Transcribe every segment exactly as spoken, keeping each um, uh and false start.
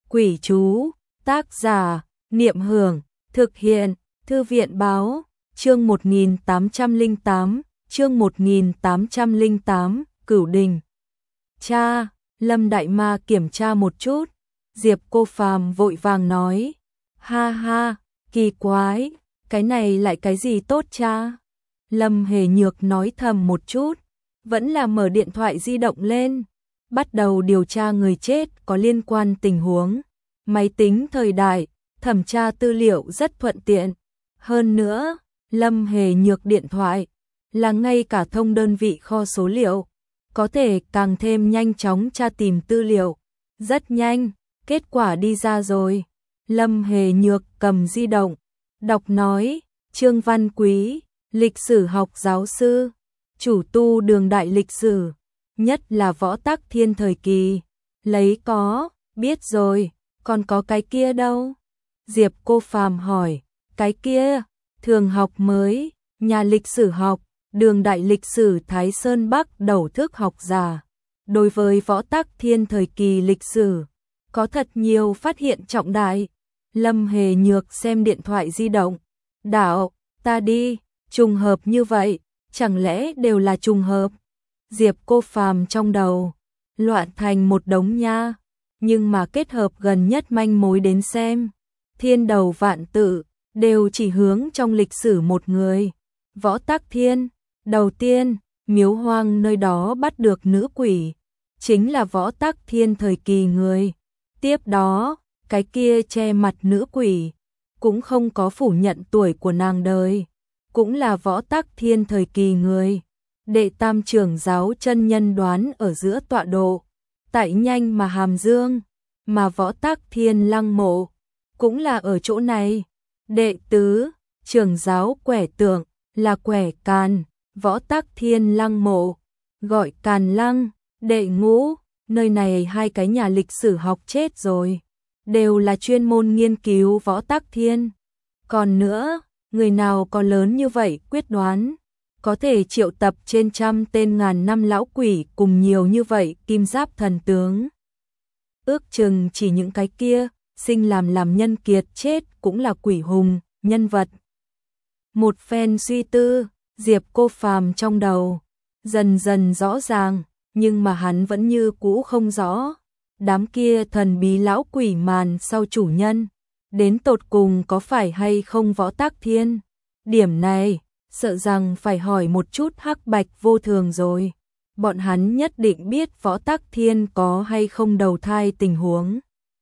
Quỷ chú, tác giả, Niệm Hưởng, thực hiện, Thư viện báo, chương một nghìn tám trăm lẻ tám, chương một nghìn tám trăm lẻ tám, Cửu Đình. Cha, Lâm Đại Ma kiểm tra một chút, Diệp Cô Phàm vội vàng nói, ha ha, kỳ quái, cái này lại cái gì tốt cha? Lâm Hề Nhược nói thầm một chút, vẫn là mở điện thoại di động lên, bắt đầu điều tra người chết có liên quan tình huống. Máy tính thời đại, thẩm tra tư liệu rất thuận tiện. Hơn nữa, Lâm Hề Nhược điện thoại là ngay cả thông đơn vị kho số liệu, có thể càng thêm nhanh chóng tra tìm tư liệu. Rất nhanh, kết quả đi ra rồi. Lâm Hề Nhược cầm di động, đọc nói, Trương Văn Quý, lịch sử học giáo sư, chủ tu đường đại lịch sử, nhất là võ tắc thiên thời kỳ. Lấy có, biết rồi, còn có cái kia đâu? Diệp Cô Phàm hỏi, cái kia, thường học mới, nhà lịch sử học, đường đại lịch sử Thái Sơn Bắc đầu thức học giả. Đối với võ tắc thiên thời kỳ lịch sử, có thật nhiều phát hiện trọng đại. Lâm Hề Nhược xem điện thoại di động, đạo, ta đi, trùng hợp như vậy, chẳng lẽ đều là trùng hợp? Diệp Cô Phàm trong đầu, loạn thành một đống nha, nhưng mà kết hợp gần nhất manh mối đến xem, thiên đầu vạn tự, đều chỉ hướng trong lịch sử một người, Võ Tắc Thiên. Đầu tiên, miếu hoang nơi đó bắt được nữ quỷ, chính là Võ Tắc Thiên thời kỳ người. Tiếp đó, cái kia che mặt nữ quỷ, cũng không có phủ nhận tuổi của nàng đời, cũng là Võ Tắc Thiên thời kỳ người. Đệ tam trưởng giáo chân nhân đoán ở giữa tọa độ, tại Nhanh mà Hàm Dương, mà Võ Tắc Thiên lăng mộ, cũng là ở chỗ này. Đệ tứ, trưởng giáo Quẻ Tượng, là Quẻ Càn, Võ Tắc Thiên lăng mộ, gọi Càn Lăng. Đệ ngũ, nơi này hai cái nhà lịch sử học chết rồi, đều là chuyên môn nghiên cứu Võ Tắc Thiên. Còn nữa, người nào có lớn như vậy quyết đoán, có thể triệu tập trên trăm tên ngàn năm lão quỷ cùng nhiều như vậy kim giáp thần tướng. Ước chừng chỉ những cái kia, sinh làm làm nhân kiệt chết cũng là quỷ hùng, nhân vật. Một phen suy tư, Diệp Cô Phàm trong đầu, dần dần rõ ràng, nhưng mà hắn vẫn như cũ không rõ. Đám kia thần bí lão quỷ màn sau chủ nhân, đến tột cùng có phải hay không Võ Tắc Thiên? Điểm này, sợ rằng phải hỏi một chút Hắc Bạch Vô Thường rồi. Bọn hắn nhất định biết Võ Tắc Thiên có hay không đầu thai tình huống.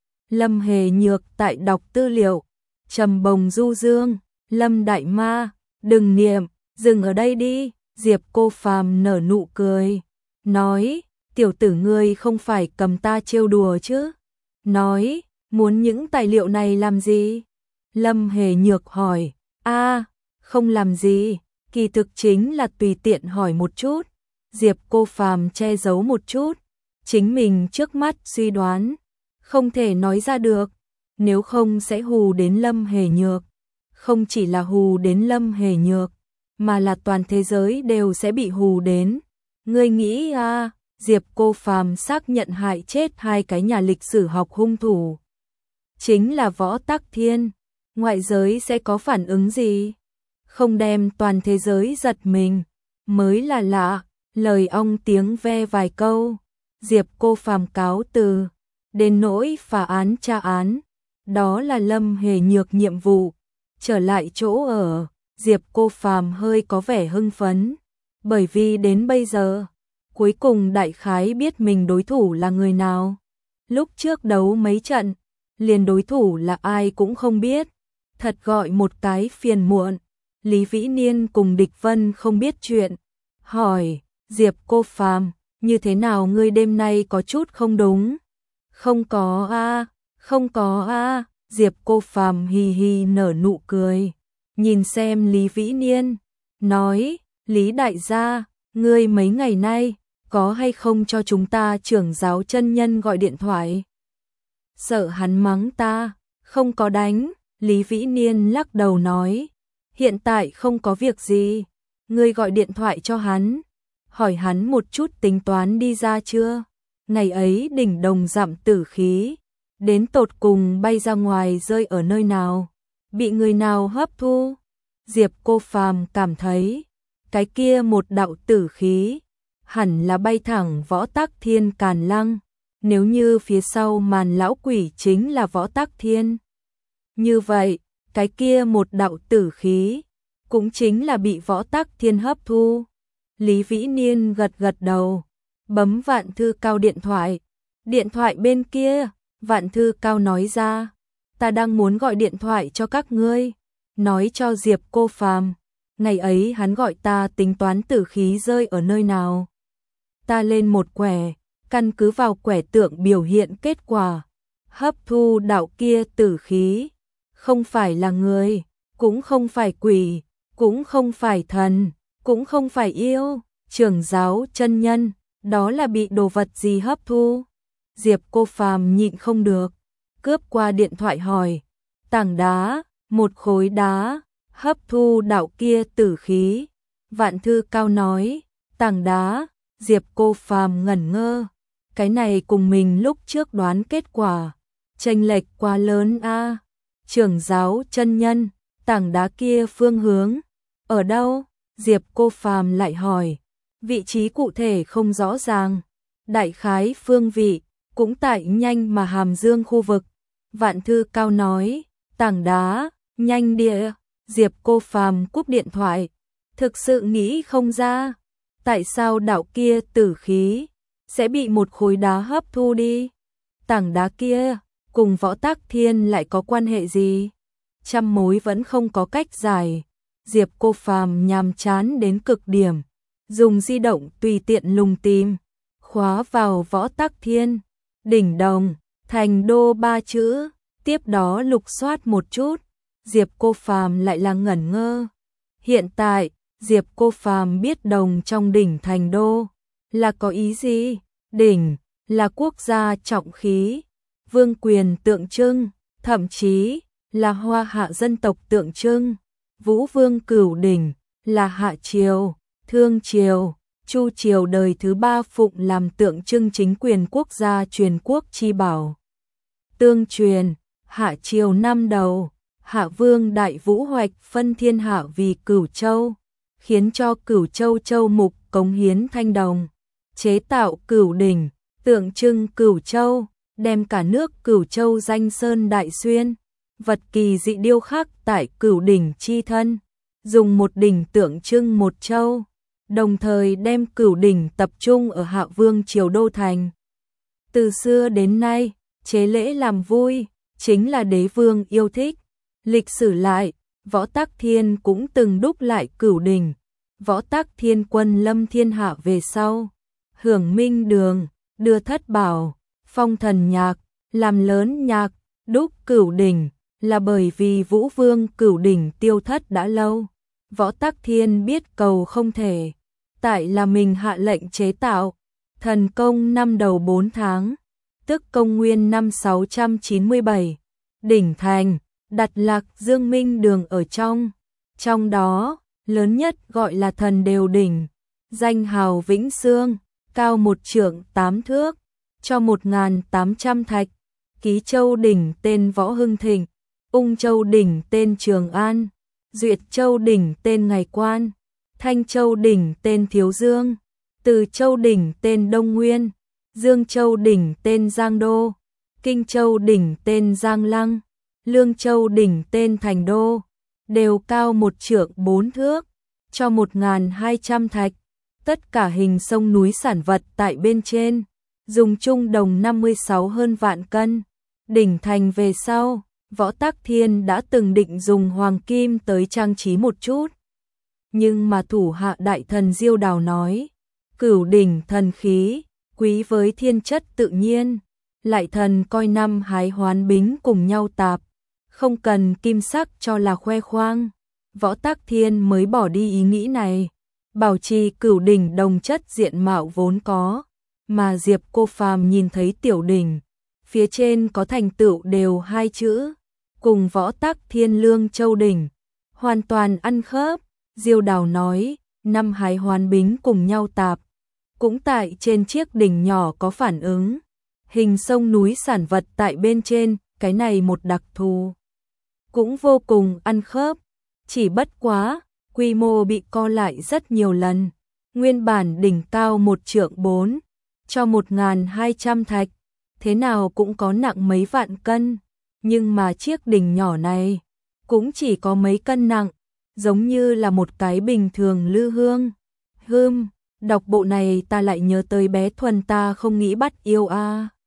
Lâm Hề Nhược tại đọc tư liệu, trầm bồng du dương, Lâm Đại Ma, đừng niệm, dừng ở đây đi. Diệp Cô Phàm nở nụ cười, nói, tiểu tử ngươi không phải cầm ta trêu đùa chứ? Nói, muốn những tài liệu này làm gì? Lâm Hề Nhược hỏi, a, không làm gì, kỳ thực chính là tùy tiện hỏi một chút. Diệp Cô Phàm che giấu một chút, chính mình trước mắt suy đoán, không thể nói ra được, nếu không sẽ hù đến Lâm Hề Nhược. Không chỉ là hù đến Lâm Hề Nhược, mà là toàn thế giới đều sẽ bị hù đến. Ngươi nghĩ à, Diệp Cô Phàm xác nhận hại chết hai cái nhà lịch sử học hung thủ, chính là Võ Tắc Thiên, ngoại giới sẽ có phản ứng gì? Không đem toàn thế giới giật mình, mới là lạ. Lời ong tiếng ve vài câu, Diệp Cô Phàm cáo từ, đến nỗi phá án tra án, đó là Lâm Hề Nhược nhiệm vụ. Trở lại chỗ ở, Diệp Cô Phàm hơi có vẻ hưng phấn, bởi vì đến bây giờ, cuối cùng đại khái biết mình đối thủ là người nào. Lúc trước đấu mấy trận, liền đối thủ là ai cũng không biết, thật gọi một cái phiền muộn. Lý Vĩ Niên cùng Địch Vân không biết chuyện, hỏi, Diệp Cô Phàm, như thế nào ngươi đêm nay có chút không đúng? Không có a, không có a. Diệp Cô Phàm hì hì nở nụ cười, nhìn xem Lý Vĩ Niên, nói, Lý đại gia, ngươi mấy ngày nay, có hay không cho chúng ta trưởng giáo chân nhân gọi điện thoại? Sợ hắn mắng ta, không có đánh. Lý Vĩ Niên lắc đầu nói, hiện tại không có việc gì, ngươi gọi điện thoại cho hắn, hỏi hắn một chút tính toán đi ra chưa? Ngày ấy đỉnh đồng dặm tử khí, đến tột cùng bay ra ngoài rơi ở nơi nào, bị người nào hấp thu. Diệp Cô Phàm cảm thấy, cái kia một đạo tử khí, hẳn là bay thẳng Võ Tắc Thiên Càn Lăng, nếu như phía sau màn lão quỷ chính là Võ Tắc Thiên. Như vậy, cái kia một đạo tử khí, cũng chính là bị Võ Tắc Thiên hấp thu. Lý Vĩ Niên gật gật đầu, bấm Vạn Thư Cao điện thoại. Điện thoại bên kia, Vạn Thư Cao nói ra, ta đang muốn gọi điện thoại cho các ngươi, nói cho Diệp Cô Phàm, ngày ấy hắn gọi ta tính toán tử khí rơi ở nơi nào. Ta lên một quẻ, căn cứ vào quẻ tượng biểu hiện kết quả, hấp thu đạo kia tử khí, không phải là người, cũng không phải quỷ, cũng không phải thần, cũng không phải yêu, trưởng giáo chân nhân, đó là bị đồ vật gì hấp thu? Diệp Cô Phàm nhịn không được, cướp qua điện thoại hỏi, tảng đá, một khối đá, hấp thu đạo kia tử khí. Vạn Thư Cao nói, tảng đá. Diệp Cô Phàm ngẩn ngơ, cái này cùng mình lúc trước đoán kết quả, chênh lệch quá lớn a. Trưởng giáo chân nhân, tảng đá kia phương hướng, ở đâu? Diệp Cô Phàm lại hỏi, vị trí cụ thể không rõ ràng, đại khái phương vị, cũng tại Nhanh mà Hàm Dương khu vực. Vạn Thư Cao nói, tảng đá, Nhanh địa. Diệp Cô Phàm cúp điện thoại, thực sự nghĩ không ra, tại sao đạo kia tử khí sẽ bị một khối đá hấp thu đi? Tảng đá kia cùng Võ Tắc Thiên lại có quan hệ gì? Trăm mối vẫn không có cách giải. Diệp Cô Phàm nhàm chán đến cực điểm, dùng di động tùy tiện lùng tìm, khóa vào Võ Tắc Thiên, đỉnh đồng, thành đô ba chữ, tiếp đó lục soát một chút. Diệp Cô Phàm lại là ngẩn ngơ. Hiện tại, Diệp Cô Phàm biết đồng trong đỉnh thành đô là có ý gì? Đỉnh là quốc gia trọng khí, vương quyền tượng trưng, thậm chí là Hoa Hạ dân tộc tượng trưng. Vũ Vương Cửu Đỉnh là Hạ triều, Thương triều, Chu triều đời thứ ba phụng làm tượng trưng chính quyền quốc gia truyền quốc chi bảo. Tương truyền, Hạ triều năm đầu, Hạ Vương Đại Vũ hoạch phân thiên hạ vì Cửu Châu, khiến cho Cửu Châu châu mục cống hiến thanh đồng, chế tạo Cửu Đỉnh, tượng trưng Cửu Châu, đem cả nước Cửu Châu danh sơn đại xuyên, vật kỳ dị điêu khắc tại Cửu Đỉnh chi thân, dùng một đỉnh tượng trưng một châu, đồng thời đem Cửu Đỉnh tập trung ở Hạ Vương triều đô thành. Từ xưa đến nay, chế lễ làm vui chính là đế vương yêu thích. Lịch sử lại, Võ Tắc Thiên cũng từng đúc lại Cửu Đỉnh. Võ Tắc Thiên quân lâm thiên hạ về sau, hưởng minh đường, đưa thất bảo, phong thần nhạc, làm lớn nhạc, đúc Cửu Đỉnh, là bởi vì Vũ Vương Cửu Đỉnh tiêu thất đã lâu. Võ Tắc Thiên biết cầu không thể, tại là mình hạ lệnh chế tạo. Thần công năm đầu bốn tháng, tức công nguyên năm sáu trăm chín mươi bảy, đỉnh thành, đặt Lạc Dương Minh đường ở trong. Trong đó, lớn nhất gọi là Thần Đều Đỉnh, danh hào Vĩnh Xương, cao một trượng tám thước, cho một nghìn tám trăm thạch. Ký Châu Đỉnh tên Võ Hưng Thịnh, Ung Châu Đỉnh tên Trường An, Duyệt Châu Đỉnh tên Ngày Quan, Thanh Châu Đỉnh tên Thiếu Dương, Từ Châu Đỉnh tên Đông Nguyên, Dương Châu Đỉnh tên Giang Đô, Kinh Châu Đỉnh tên Giang Lăng, Lương Châu Đỉnh tên Thành Đô, đều cao một trượng bốn thước, cho một nghìn hai trăm thạch. Tất cả hình sông núi sản vật tại bên trên, dùng chung đồng năm mươi sáu hơn vạn cân. Đỉnh thành về sau, Võ Tắc Thiên đã từng định dùng hoàng kim tới trang trí một chút. Nhưng mà thủ hạ đại thần Diêu Đào nói, Cửu Đỉnh thần khí, quý với thiên chất tự nhiên, lại thần coi năm hái hoán bính cùng nhau tạp, không cần kim sắc cho là khoe khoang. Võ Tắc Thiên mới bỏ đi ý nghĩ này, bảo trì Cửu Đỉnh đồng chất diện mạo vốn có, mà Diệp Cô Phàm nhìn thấy tiểu đỉnh, phía trên có thành tựu đều hai chữ, cùng Võ Tắc Thiên Lương Châu Đỉnh, hoàn toàn ăn khớp. Diêu Đào nói, năm hái hoán bính cùng nhau tạp, cũng tại trên chiếc đỉnh nhỏ có phản ứng. hình sông núi sản vật tại bên trên, cái này một đặc thù. Cũng vô cùng ăn khớp, chỉ bất quá, quy mô bị co lại rất nhiều lần. Nguyên bản đỉnh cao một trượng bốn, cho một nghìn hai trăm thạch, thế nào cũng có nặng mấy vạn cân, nhưng mà chiếc đỉnh nhỏ này cũng chỉ có mấy cân nặng, giống như là một cái bình thường lư hương. Hưm, đọc bộ này ta lại nhớ tới bé Thuần ta không nghĩ bắt yêu a. À.